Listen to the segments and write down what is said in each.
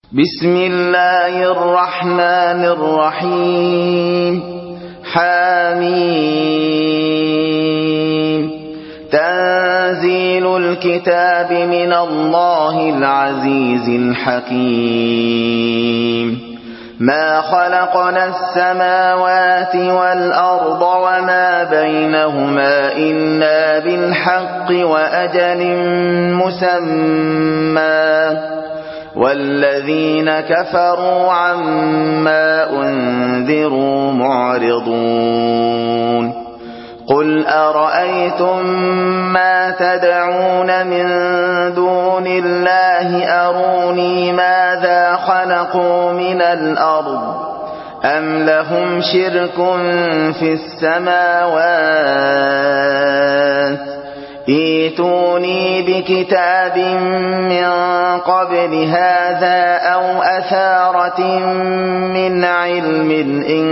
بسم الله الرحمن الرحيم حميم تنزيل الكتاب من الله العزيز الحكيم ما خلقنا السماوات والأرض وما بينهما إلا بالحق وأجل مسمى والذين كفروا عما أنذروا معرضون قل أرأيتم ما تدعون من دون الله أروني ماذا خلقوا من الأرض أم لهم شرك في السماوات ائتوني بكتاب من قبل هذا أو أثارة من علم إن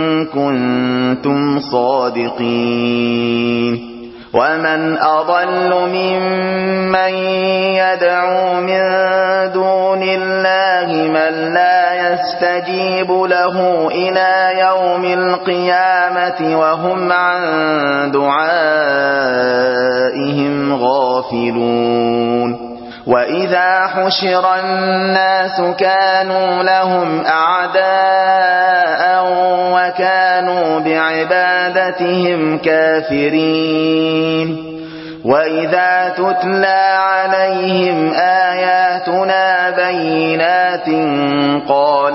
كنتم صادقين ومن أضل ممن يدعو من دون الله من لا يستجيب له إلى يوم القيامة وهم عن دعائهم غافلون وإذا حشر الناس كانوا لهم أعداء وكانوا بعبادتهم كافرين وإذا تتلى عليهم آياتنا بينات قال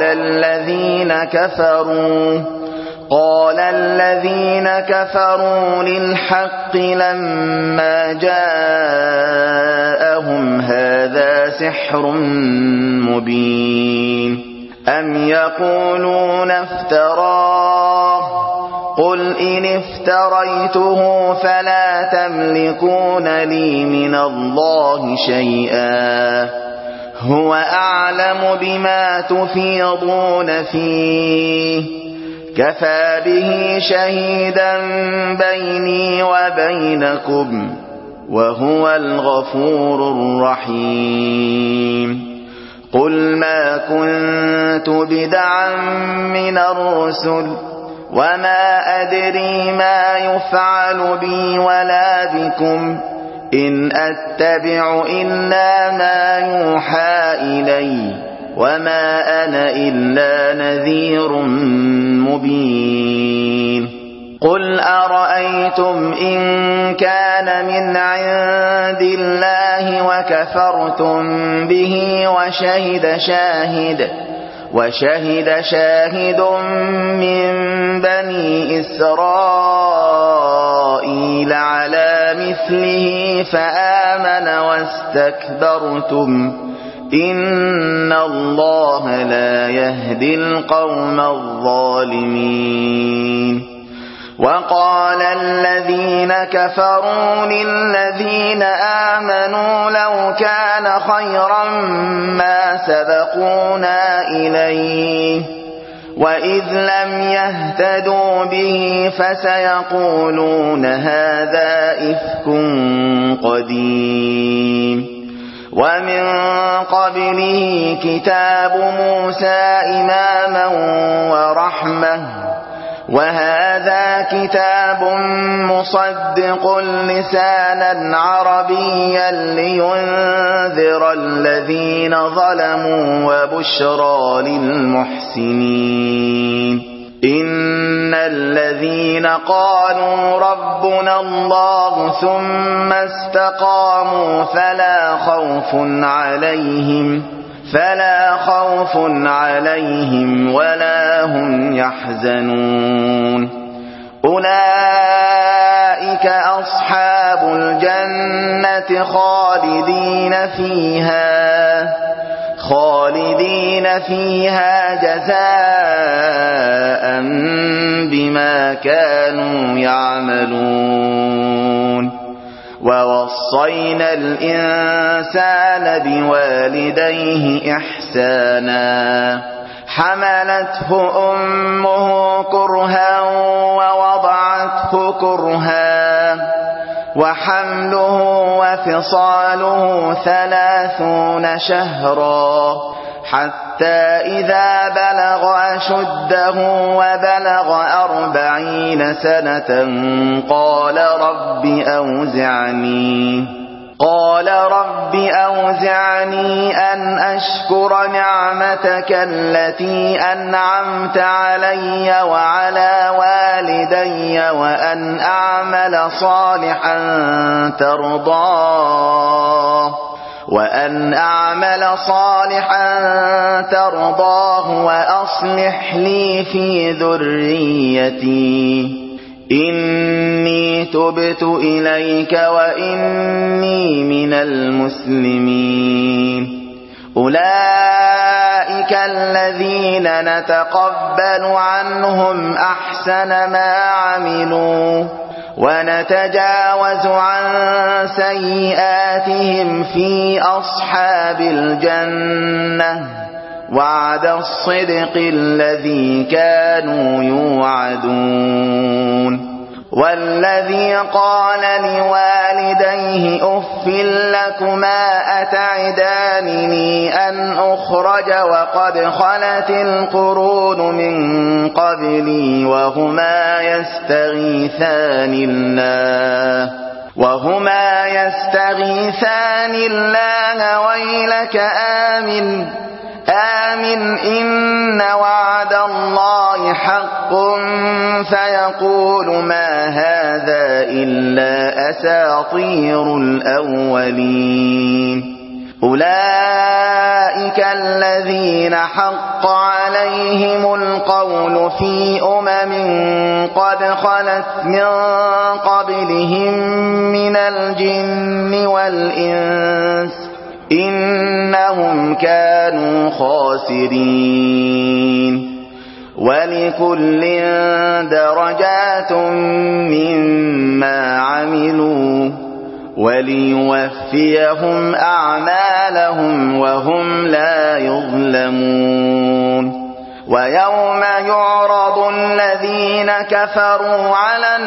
الذين كفروا للحق لما جاءهم هذا سحر مبين أم يقولون افتراه قل إن افتريته فلا تملكون لي من الله شيئا هو أعلم بما تفيضون فيه كفى به شهيدا بيني وبينكم وهو الغفور الرحيم قل ما كنت بدعا من الرسل وما أدري ما يفعل بي ولا بكم إن أتبع إلا ما يوحى إلي وما أنا إلا نذير مبين قل أرأيتم إن كان من عند الله وكفرتم به وشهد شاهد من بني إسرائيل على مثله فآمن واستكبرتم إن الله لا يهدي القوم الظالمين وقال الذين كفروا للذين آمنوا لو كان خيرا ما سبقونا إليه وإذ لم يهتدوا به فسيقولون هذا إفك قديم ومن قبله كتاب موسى إماما ورحمة وهذا كتاب مصدق لسانا عربيا لينذر الذين ظلموا وبشرى للمحسنين إن الذين قالوا ربنا الله ثم استقاموا فلا خوف عليهم ولا هم يحزنون أولئك أصحاب الجنة خالدين فيها جزاء بما كانوا يعملون ووصينا الإنسان بوالديه إحسانا حملته أمه كرها ووضعته كرها وحمله وفصاله 30 شهرا حتى إذا بلغ أشده وبلغ 40 سنة قال رب أوزعني أن أشكر نعمتك التي أنعمت علي وعلى والدي وأن أعمل صالحا ترضاه وأصلح لي في ذريتي إني تبت إليك وإني من المسلمين. أولئك الذين نتقبل عنهم أحسن ما عملوا ونتجاوز عن سيئاتهم في أصحاب الجنة وعد الصدق الذي كانوا يوعدون. والذي قال لوالديه أف لكما أتعدانني أن أخرج وقد خلت القرون من قبلي وهما يستغيثان الله ويلك آمن إن وعد الله حق فيقول ما هذا إلا أساطير الأولين. أولئك الذين حق عليهم القول في قد خلت من قبلهم من الجن والإنس إنهم كانوا خاسرين. ولكل درجات مما عملوا وليوفيهم أعمالهم وهم لا يظلمون. ويوم يعرض الذين كفروا على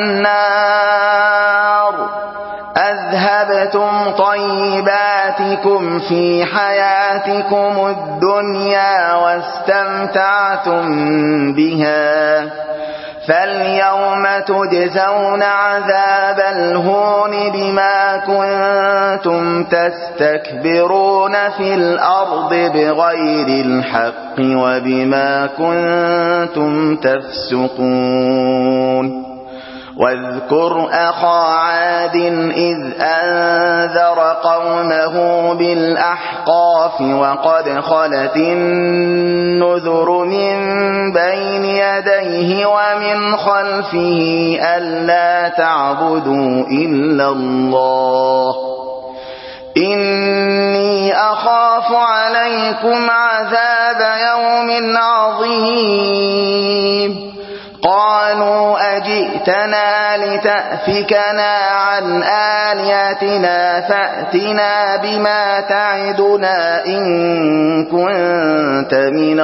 النار أذهبتم طيباتكم في حياتكم الدنيا واستمتعتم بها فاليوم تجزون عذاب الهون بما كنتم تستكبرون في الأرض بغير الحق وبما كنتم تفسقون. واذكر أخا عاد إذ أنذر قومه بالأحقاف وقد خلت النذر من بين يديه ومن خلفه ألا تعبدوا إلا الله إني أخاف عليكم عذاب يوم عظيم. قالوا أجئتنا لتأفكنا عن آلهتنا فأتنا بما تعدنا إن كنت من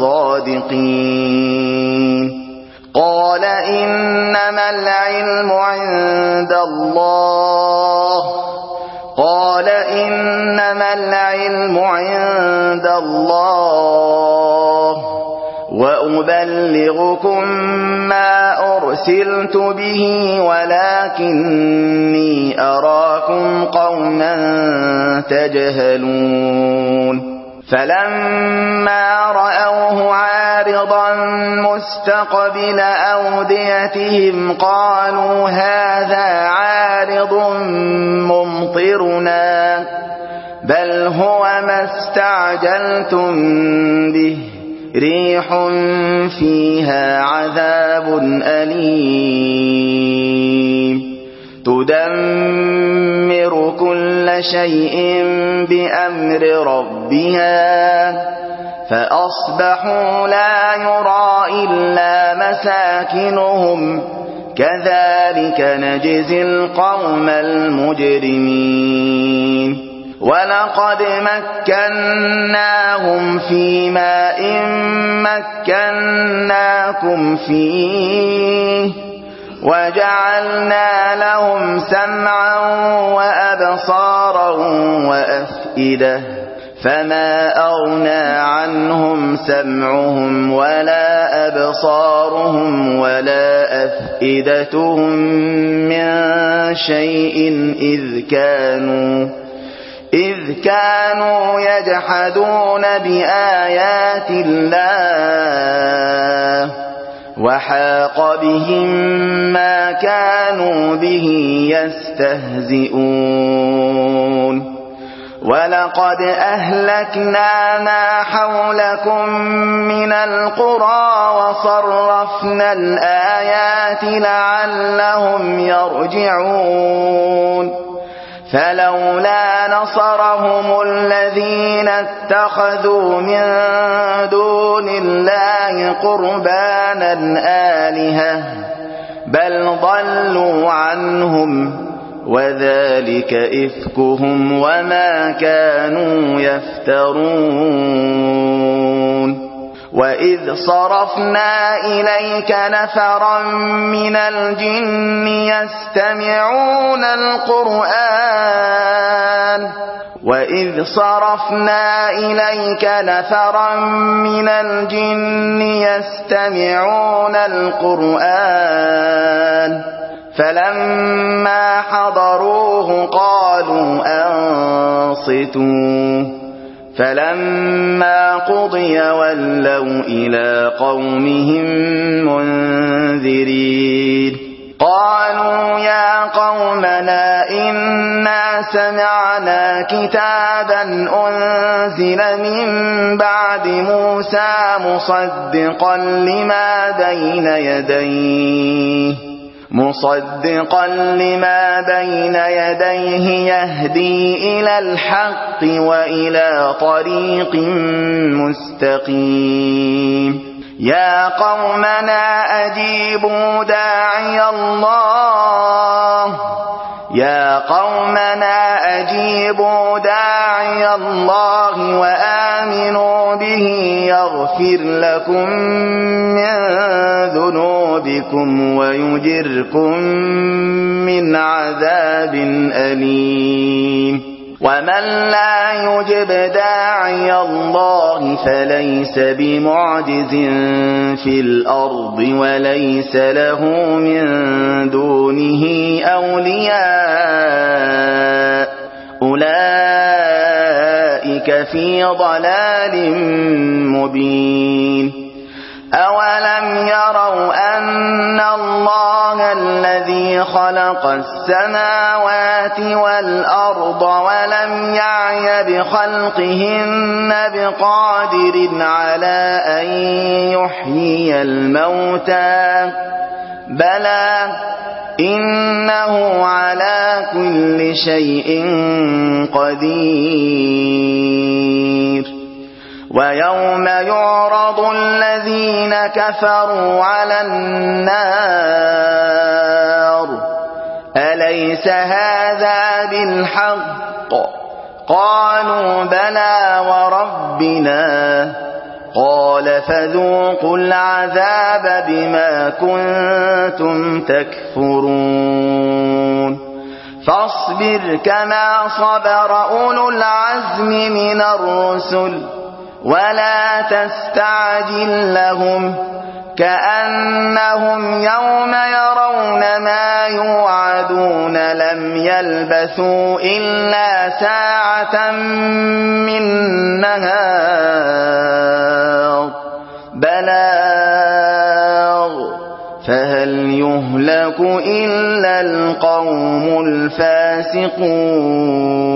الصادقين. قال إنما العلم عند الله وأبلغكم ما أرسلت به ولكني أراكم قوما تجهلون. فلما رأوه عارضا مستقبل أوديتهم قالوا هذا عارض ممطرنا بل هو ما استعجلتم به ريح فيها عذاب أليم تدمر كل شيء بأمر ربها فأصبحوا لا يرى إلا مساكنهم كذلك نجزي القوم المجرمين. ولقد مكناهم في ماء مكناكم فيه وجعلنا لهم سمعا وأبصارا وأفئدة فما أغنى عنهم سمعهم ولا أبصارهم ولا أفئدتهم من شيء إذ كانوا يجحدون بآيات الله وحاق بهم ما كانوا به يستهزئون ولقد أهلكنا ما حولكم من القرى وصرفنا الآيات لعلهم يرجعون فلولا نصرهم الذين اتخذوا من دون الله قربانا آلهة بل ضلوا عنهم وذلك إفكهم وما كانوا يفترون وإذ صرفنا إليك نفرا من الجن يستمعون القرآن فلما حضروه قالوا أنصتوا فلما قضي ولوا إلى قومهم منذرين قالوا يا قومنا إنا سمعنا كتابا أنزل من بعد موسى مصدقا لما بين يديه يهدي إلى الحق وإلى طريق مستقيم يا قومنا أجيبوا داعي الله وآمنوا به يغفر لكم من ذنوبكم ويجركم من عذاب أليم ومن لا يجب داعي الله فليس بمعجز في الأرض وليس له من دونه أولياء أولئك في ضلال مبين أولم يروا أن الله الذي خلق السماوات والأرض ولم يعي بخلقهن بقادر على أن يحيي الموتى بلى إنه على كل شيء قدير ويوم يعرض الذين كفروا على النار أليس هذا بالحق قالوا بلى وربنا قال فذوقوا العذاب بما كنتم تكفرون فاصبر كما صبر أولو العزم من الرسل ولا تستعجل لهم كأنهم يوم يرون ما يوعدون لم يلبثوا إلا ساعة من نهار بلاغ فهل يهلك إلا القوم الفاسقون